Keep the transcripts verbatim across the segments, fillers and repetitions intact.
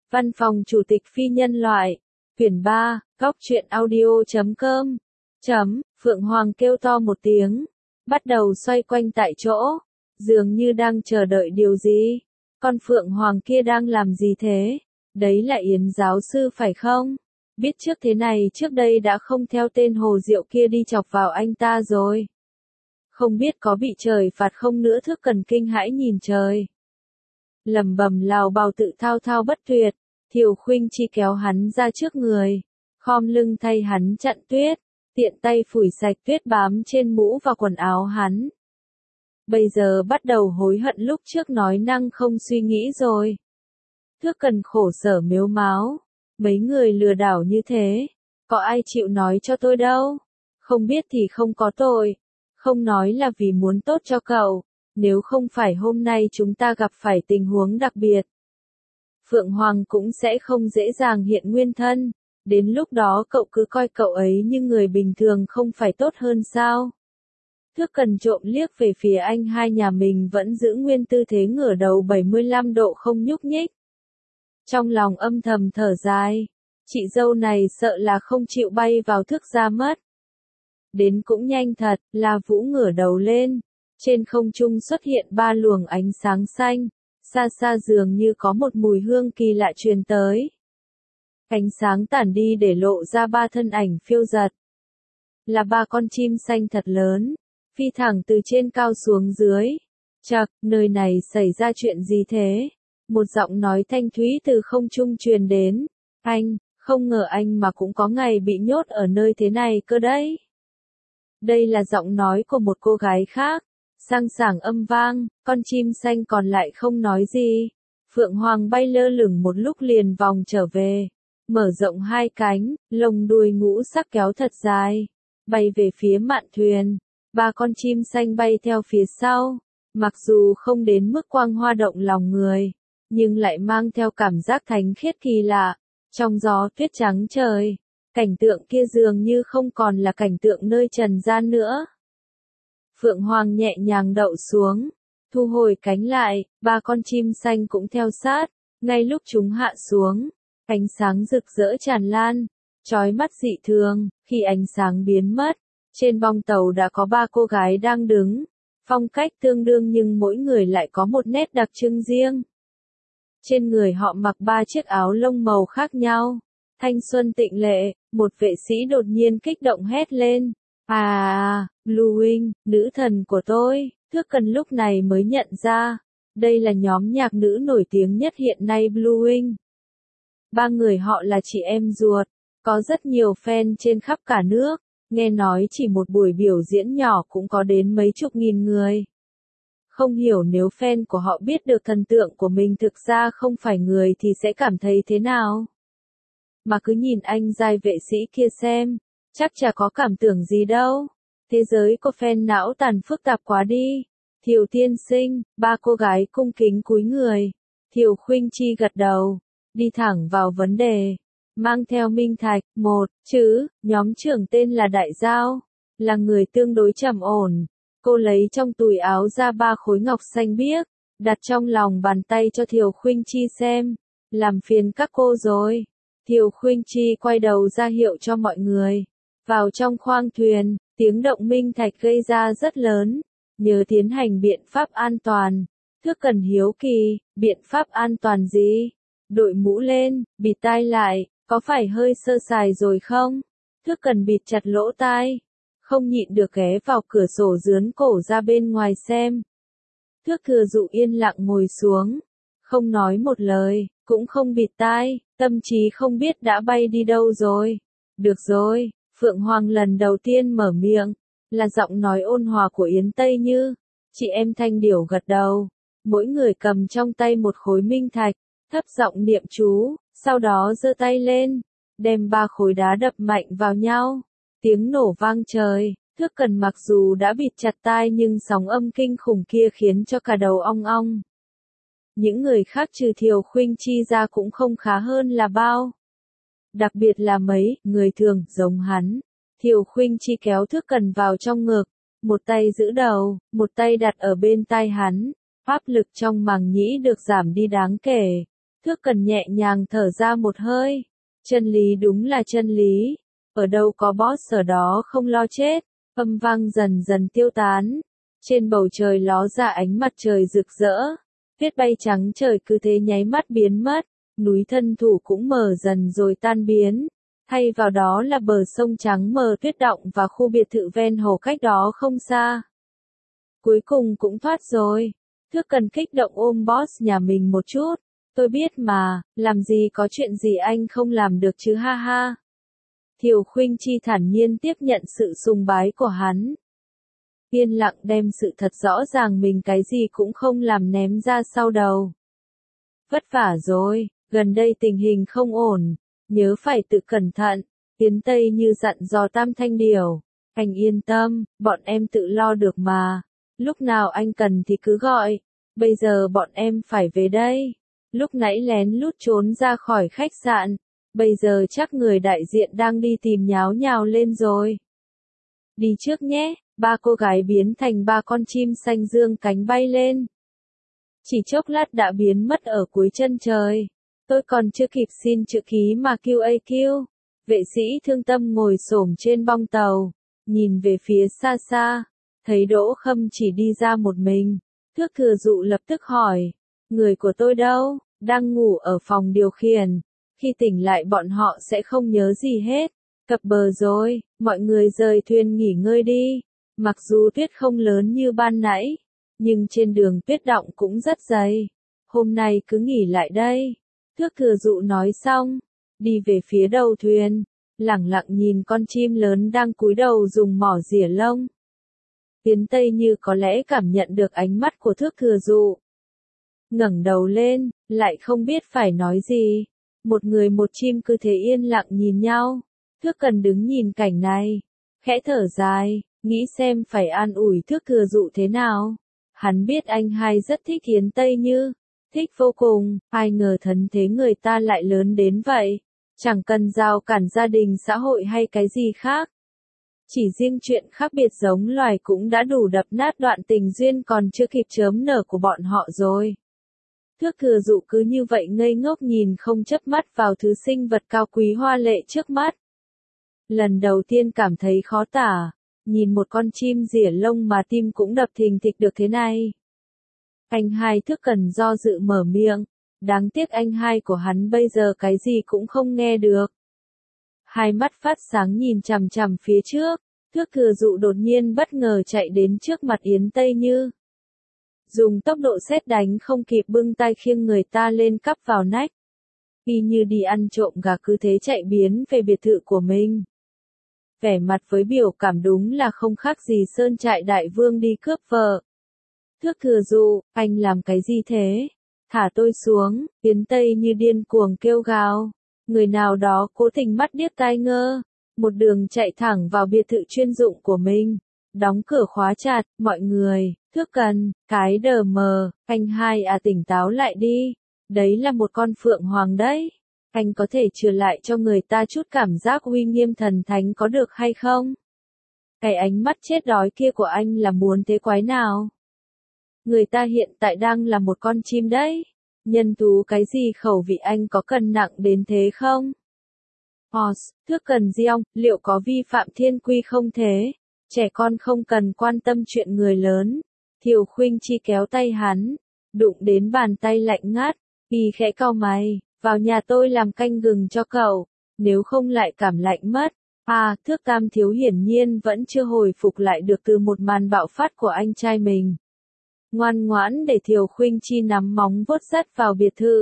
Văn phòng Chủ tịch Phi nhân loại. Quyển ba, góc truyện audio chấm com. Chấm, Phượng Hoàng kêu to một tiếng. Bắt đầu xoay quanh tại chỗ. Dường như đang chờ đợi điều gì. Con Phượng Hoàng kia đang làm gì thế? Đấy là Yến giáo sư phải không? Biết trước thế này trước đây đã không theo tên Hồ Diệu kia đi chọc vào anh ta rồi. Không biết có bị trời phạt không nữa. Thước Cần kinh hãi nhìn trời. Lẩm bẩm lào bào tự thao thao bất tuyệt. Thiều Khuynh Chi kéo hắn ra trước người. Khom lưng thay hắn chặn tuyết. Tiện tay phủi sạch tuyết bám trên mũ và quần áo hắn. Bây giờ bắt đầu hối hận lúc trước nói năng không suy nghĩ rồi. Thước Cần khổ sở mếu máo. Mấy người lừa đảo như thế. Có ai chịu nói cho tôi đâu. Không biết thì không có tội. Không nói là vì muốn tốt cho cậu. Nếu không phải hôm nay chúng ta gặp phải tình huống đặc biệt. Phượng Hoàng cũng sẽ không dễ dàng hiện nguyên thân. Đến lúc đó cậu cứ coi cậu ấy như người bình thường không phải tốt hơn sao? Thước Cần trộm liếc về phía anh hai nhà mình vẫn giữ nguyên tư thế ngửa đầu bảy mươi lăm độ không nhúc nhích. Trong lòng âm thầm thở dài. Chị dâu này sợ là không chịu bay vào thước gia mất. Đến cũng nhanh thật, La Vũ ngửa đầu lên. Trên không trung xuất hiện ba luồng ánh sáng xanh. Xa xa dường như có một mùi hương kỳ lạ truyền tới. Ánh sáng tản đi để lộ ra ba thân ảnh phiêu dật. Là ba con chim xanh thật lớn. Phi thẳng từ trên cao xuống dưới. Chậc, nơi này xảy ra chuyện gì thế? Một giọng nói thanh thúy từ không trung truyền đến. Anh, không ngờ anh mà cũng có ngày bị nhốt ở nơi thế này cơ đấy. Đây là giọng nói của một cô gái khác. Sang sảng âm vang, con chim xanh còn lại không nói gì. Phượng Hoàng bay lơ lửng một lúc liền vòng trở về. Mở rộng hai cánh, lông đuôi ngũ sắc kéo thật dài. Bay về phía mạn thuyền. Ba con chim xanh bay theo phía sau. Mặc dù không đến mức quang hoa động lòng người. Nhưng lại mang theo cảm giác thánh khiết kỳ lạ. Trong gió tuyết trắng trời. Cảnh tượng kia dường như không còn là cảnh tượng nơi trần gian nữa. Phượng Hoàng nhẹ nhàng đậu xuống, thu hồi cánh lại, ba con chim xanh cũng theo sát, ngay lúc chúng hạ xuống, ánh sáng rực rỡ tràn lan, chói mắt dị thường, khi ánh sáng biến mất, trên bong tàu đã có ba cô gái đang đứng, phong cách tương đương nhưng mỗi người lại có một nét đặc trưng riêng. Trên người họ mặc ba chiếc áo lông màu khác nhau, thanh xuân tịnh lệ, một vệ sĩ đột nhiên kích động hét lên. À, Blue Wing, nữ thần của tôi. Thước Cần lúc này mới nhận ra, đây là nhóm nhạc nữ nổi tiếng nhất hiện nay Blue Wing. Ba người họ là chị em ruột, có rất nhiều fan trên khắp cả nước, nghe nói chỉ một buổi biểu diễn nhỏ cũng có đến mấy chục nghìn người. Không hiểu nếu fan của họ biết được thần tượng của mình thực ra không phải người thì sẽ cảm thấy thế nào. Mà cứ nhìn anh giai vệ sĩ kia xem. Chắc chả có cảm tưởng gì đâu. Thế giới của fan não tàn phức tạp quá đi. Thiều tiên sinh, ba cô gái cung kính cúi người. Thiều Khuynh Chi gật đầu. Đi thẳng vào vấn đề. Mang theo minh thạch, một, chữ, nhóm trưởng tên là Đại Giao. Là người tương đối trầm ổn. Cô lấy trong túi áo ra ba khối ngọc xanh biếc. Đặt trong lòng bàn tay cho Thiều Khuynh Chi xem. Làm phiền các cô rồi. Thiều Khuynh Chi quay đầu ra hiệu cho mọi người. Vào trong khoang thuyền, tiếng động minh thạch gây ra rất lớn. Nhớ tiến hành biện pháp an toàn. Thước Cần hiếu kỳ, biện pháp an toàn gì? Đội mũ lên, bịt tai lại, có phải hơi sơ sài rồi không? Thước Cần bịt chặt lỗ tai. Không nhịn được ghé vào cửa sổ dướn cổ ra bên ngoài xem. Thước Thừa Dụ yên lặng ngồi xuống. Không nói một lời, cũng không bịt tai, tâm trí không biết đã bay đi đâu rồi. Được rồi. Phượng Hoàng lần đầu tiên mở miệng, là giọng nói ôn hòa của Yến Tây Như. Chị em Thanh Điểu gật đầu, mỗi người cầm trong tay một khối minh thạch, thấp giọng niệm chú, sau đó giơ tay lên, đem ba khối đá đập mạnh vào nhau. Tiếng nổ vang trời, Thước Cần mặc dù đã bịt chặt tai nhưng sóng âm kinh khủng kia khiến cho cả đầu ong ong. Những người khác trừ Thiều Khuynh Chi ra cũng không khá hơn là bao. Đặc biệt là mấy người thường giống hắn. Thiều Khuynh Chi kéo Thước Cần vào trong ngực, một tay giữ đầu, một tay đặt ở bên tai hắn. Áp lực trong màng nhĩ được giảm đi đáng kể. Thước Cần nhẹ nhàng thở ra một hơi. Chân lý đúng là chân lý. Ở đâu có boss ở đó không lo chết. Âm vang dần dần tiêu tán. Trên bầu trời ló ra ánh mặt trời rực rỡ. Tuyết bay trắng trời cứ thế nháy mắt biến mất. Núi thân thủ cũng mờ dần rồi tan biến. Thay vào đó là bờ sông trắng mờ tuyết đọng và khu biệt thự ven hồ cách đó không xa. Cuối cùng cũng thoát rồi. Thước Cần kích động ôm boss nhà mình một chút. Tôi biết mà, làm gì có chuyện gì anh không làm được chứ ha ha. Thiều Khuynh Chi thản nhiên tiếp nhận sự sùng bái của hắn. Yên lặng đem sự thật rõ ràng mình cái gì cũng không làm ném ra sau đầu. Vất vả rồi, gần đây tình hình không ổn, nhớ phải tự cẩn thận. Yến Tây Như dặn dò Tam Thanh Điều. Anh yên tâm, bọn em tự lo được mà. Lúc nào anh cần thì cứ gọi. Bây giờ bọn em phải về đây. Lúc nãy lén lút trốn ra khỏi khách sạn. Bây giờ chắc người đại diện đang đi tìm nháo nhào lên rồi. Đi trước nhé, ba cô gái biến thành ba con chim xanh dương cánh bay lên. Chỉ chốc lát đã biến mất ở cuối chân trời. Tôi còn chưa kịp xin chữ ký mà kêu a kêu. Vệ sĩ thương tâm ngồi xổm trên bong tàu, nhìn về phía xa xa, thấy Đỗ Khâm chỉ đi ra một mình. Thước Thừa Dụ lập tức hỏi, người của tôi đâu, đang ngủ ở phòng điều khiển. Khi tỉnh lại bọn họ sẽ không nhớ gì hết. Cập bờ rồi, mọi người rời thuyền nghỉ ngơi đi. Mặc dù tuyết không lớn như ban nãy, nhưng trên đường tuyết đọng cũng rất dày. Hôm nay cứ nghỉ lại đây. Thước Thừa Dụ nói xong, đi về phía đầu thuyền, lẳng lặng nhìn con chim lớn đang cúi đầu dùng mỏ rỉa lông. Yến Tây Như có lẽ cảm nhận được ánh mắt của Thước Thừa Dụ. Ngẩng đầu lên, lại không biết phải nói gì. Một người một chim cứ thế yên lặng nhìn nhau. Thước Cần đứng nhìn cảnh này, khẽ thở dài, nghĩ xem phải an ủi Thước Thừa Dụ thế nào. Hắn biết anh hai rất thích Yến Tây Như, thích vô cùng, ai ngờ thân thế người ta lại lớn đến vậy. Chẳng cần rào cản gia đình xã hội hay cái gì khác. Chỉ riêng chuyện khác biệt giống loài cũng đã đủ đập nát đoạn tình duyên còn chưa kịp chớm nở của bọn họ rồi. Thước Thừa Dụ cứ như vậy ngây ngốc nhìn không chớp mắt vào thứ sinh vật cao quý hoa lệ trước mắt. Lần đầu tiên cảm thấy khó tả, nhìn một con chim rỉa lông mà tim cũng đập thình thịch được thế này. Anh hai Thước Cần do dự mở miệng, đáng tiếc anh hai của hắn bây giờ cái gì cũng không nghe được. Hai mắt phát sáng nhìn chằm chằm phía trước, Thước Thừa Dụ đột nhiên bất ngờ chạy đến trước mặt Yến Tây Như. Dùng tốc độ sét đánh không kịp bưng tay khiêng người ta lên cắp vào nách. Y như đi ăn trộm gà cứ thế chạy biến về biệt thự của mình. Vẻ mặt với biểu cảm đúng là không khác gì Sơn Trại Đại Vương đi cướp vợ. Thước Thừa Dụ, anh làm cái gì thế? Thả tôi xuống, Yến Tây Như điên cuồng kêu gào. Người nào đó cố tình mắt điếc tai ngơ, một đường chạy thẳng vào biệt thự chuyên dụng của mình, đóng cửa khóa chặt. Mọi người, Thước Cần, cái đờ mờ, anh hai à tỉnh táo lại đi, đấy là một con phượng hoàng đấy, anh có thể trừ lại cho người ta chút cảm giác uy nghiêm thần thánh có được hay không? Cái ánh mắt chết đói kia của anh là muốn thế quái nào? Người ta hiện tại đang là một con chim đấy. Nhân tú cái gì khẩu vị anh có cần nặng đến thế không? Os, Thước Cần Diong, liệu có vi phạm thiên quy không thế? Trẻ con không cần quan tâm chuyện người lớn. Thiều Khuynh Chi kéo tay hắn, đụng đến bàn tay lạnh ngắt, y khẽ cau mày, vào nhà tôi làm canh gừng cho cậu, nếu không lại cảm lạnh mất. À, Thước Tam Thiếu hiển nhiên vẫn chưa hồi phục lại được từ một màn bạo phát của anh trai mình. Ngoan ngoãn để Thiều Khuynh Chi nắm móng vuốt dắt vào biệt thự.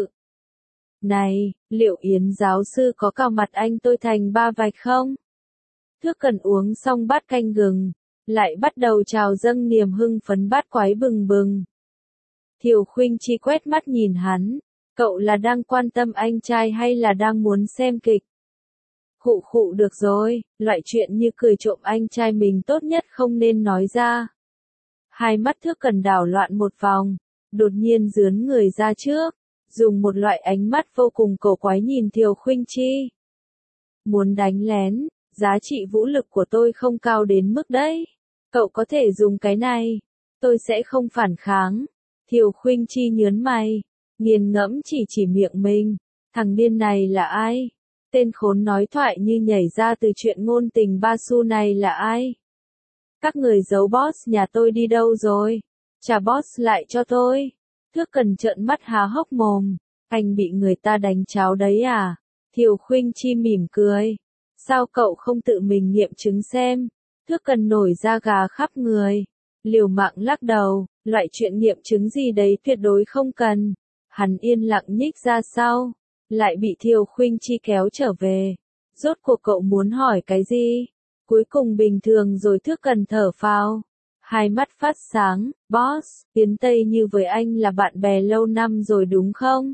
Này, liệu Yến giáo sư có cào mặt anh tôi thành ba vạch không? Thước Cần uống xong bát canh gừng, lại bắt đầu trào dâng niềm hưng phấn bát quái bừng bừng. Thiều Khuynh Chi quét mắt nhìn hắn, cậu là đang quan tâm anh trai hay là đang muốn xem kịch? Khụ khụ được rồi, loại chuyện như cười trộm anh trai mình tốt nhất không nên nói ra. Hai mắt Thước Cần đảo loạn một vòng, đột nhiên dướn người ra trước, dùng một loại ánh mắt vô cùng cổ quái nhìn Thiều Khuynh Chi. Muốn đánh lén, giá trị vũ lực của tôi không cao đến mức đấy. Cậu có thể dùng cái này, tôi sẽ không phản kháng. Thiều Khuynh Chi nhớn mày, nghiền ngẫm chỉ chỉ miệng mình. Thằng điên này là ai? Tên khốn nói thoại như nhảy ra từ chuyện ngôn tình ba xu này là ai? Các người giấu boss nhà tôi đi đâu rồi? Trả boss lại cho tôi. Thước Cần trợn mắt há hốc mồm. Anh bị người ta đánh cháo đấy à? Thiều Khuynh Chi mỉm cười. Sao cậu không tự mình nghiệm chứng xem? Thước Cần nổi da gà khắp người. Liều mạng lắc đầu, loại chuyện nghiệm chứng gì đấy tuyệt đối không cần. Hắn yên lặng nhích ra sau, lại bị Thiều Khuynh Chi kéo trở về. Rốt cuộc cậu muốn hỏi cái gì? Cuối cùng bình thường rồi. Thước Cần thở phào, hai mắt phát sáng. Boss, Tiến Tây Như với anh là bạn bè lâu năm rồi đúng không?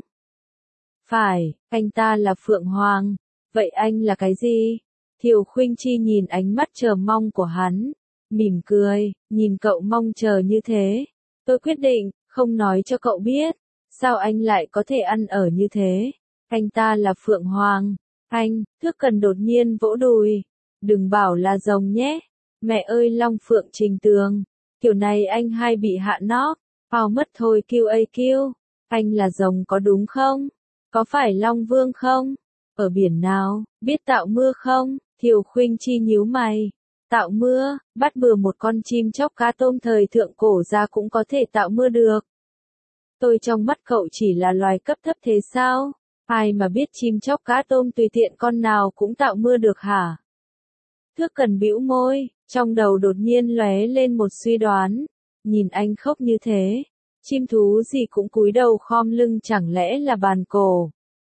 Phải, anh ta là Phượng Hoàng. Vậy anh là cái gì? Thiều Khuynh Chi nhìn ánh mắt chờ mong của hắn, mỉm cười, nhìn cậu mong chờ như thế. Tôi quyết định, không nói cho cậu biết. Sao anh lại có thể ăn ở như thế? Anh ta là Phượng Hoàng. Anh, Thước Cần đột nhiên vỗ đùi. Đừng bảo là rồng nhé. Mẹ ơi Long Phượng Trình Tường. Kiểu này anh hay bị hạ nót. Ao mất thôi kêu ây kêu. Anh là rồng có đúng không? Có phải Long Vương không? Ở biển nào? Biết tạo mưa không? Thiều Khuynh Chi nhíu mày. Tạo mưa, bắt bừa một con chim chóc cá tôm thời thượng cổ ra cũng có thể tạo mưa được. Tôi trong mắt cậu chỉ là loài cấp thấp thế sao? Ai mà biết chim chóc cá tôm tùy tiện con nào cũng tạo mưa được hả? Thước Cần bĩu môi, trong đầu đột nhiên lóe lên một suy đoán. Nhìn anh khóc như thế, chim thú gì cũng cúi đầu khom lưng, chẳng lẽ là bàn cổ?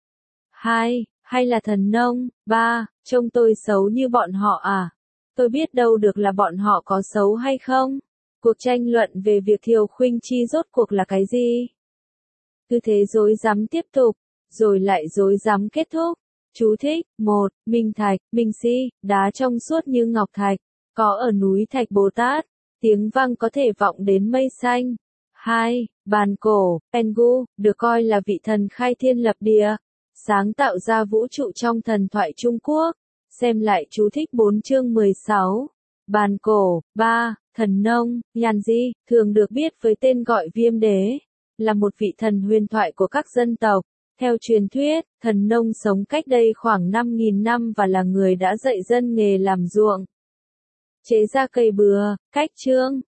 Hai, hay là thần nông? Ba, trông tôi xấu như bọn họ à? Tôi biết đâu được là bọn họ có xấu hay không? Cuộc tranh luận về việc Thiều Khuynh Chi rốt cuộc là cái gì? Cứ thế rối rắm tiếp tục, rồi lại rối rắm kết thúc. Chú thích: một. Minh thạch, minh si, đá trong suốt như ngọc thạch, có ở núi Thạch Bồ Tát, tiếng vang có thể vọng đến mây xanh. Hai. Bàn cổ, Engu, được coi là vị thần khai thiên lập địa, sáng tạo ra vũ trụ trong thần thoại Trung Quốc. Xem lại chú thích bốn chương mười sáu. Bàn cổ. Ba. Thần nông, Yanji, thường được biết với tên gọi Viêm Đế, là một vị thần huyền thoại của các dân tộc. Theo truyền thuyết, thần nông sống cách đây khoảng năm nghìn năm và là người đã dạy dân nghề làm ruộng, chế ra cây bừa, cách chương.